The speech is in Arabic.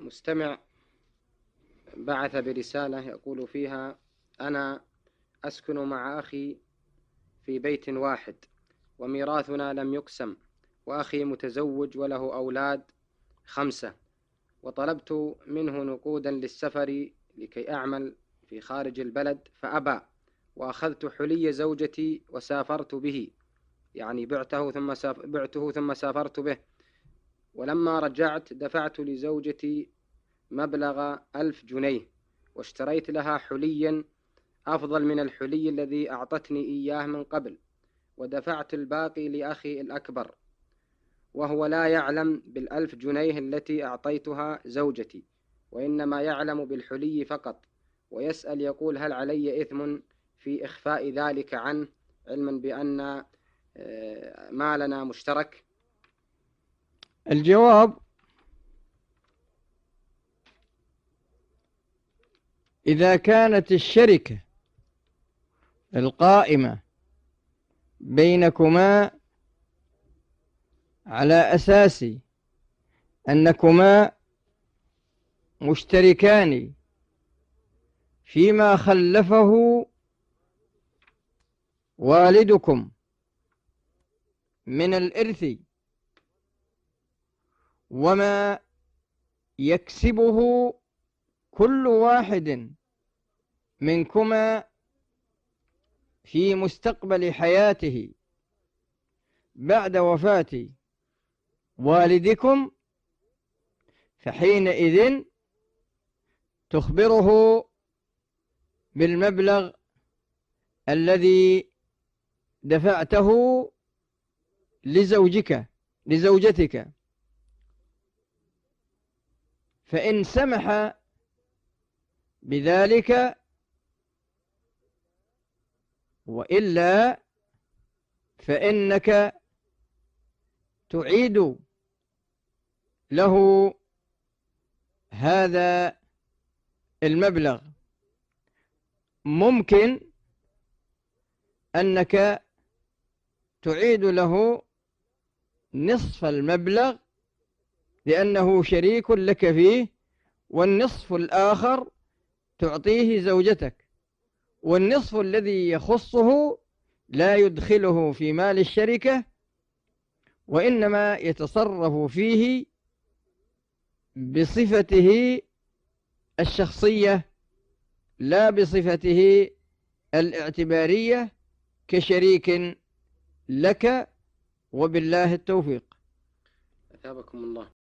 مستمع بعث برسالة يقول فيها: أنا أسكن مع أخي في بيت واحد، وميراثنا لم يقسم، وأخي متزوج وله أولاد 5، وطلبت منه نقودا للسفر لكي أعمل في خارج البلد فأبى، وأخذت حلي زوجتي وسافرت به، يعني بعته ثم سافرت به، ولما رجعت دفعت لزوجتي مبلغ 1000 جنيه، واشتريت لها حليا أفضل من الحلي الذي أعطتني إياه من قبل، ودفعت الباقي لأخي الأكبر، وهو لا يعلم بال1000 جنيه التي أعطيتها زوجتي، وإنما يعلم بالحلي فقط، ويسأل يقول: هل علي إثم في إخفاء ذلك عنه، علما بأن مالنا مشترك؟ الجواب: إذا كانت الشركة القائمة بينكما على أساس أنكما مشتركان فيما خلفه والدكم من الإرث وما يكسبه كل واحد منكما في مستقبل حياته بعد وفاة والدكم، فحينئذ تخبره بالمبلغ الذي دفعته لزوجتك، فإن سمح بذلك، وإلا فإنك تعيد له هذا المبلغ. ممكن أنك تعيد له نصف المبلغ لأنه شريك لك فيه، والنصف الآخر تعطيه زوجتك، والنصف الذي يخصه لا يدخله في مال الشركة، وإنما يتصرف فيه بصفته الشخصية لا بصفته الاعتبارية كشريك لك، وبالله التوفيق. أثابكم الله.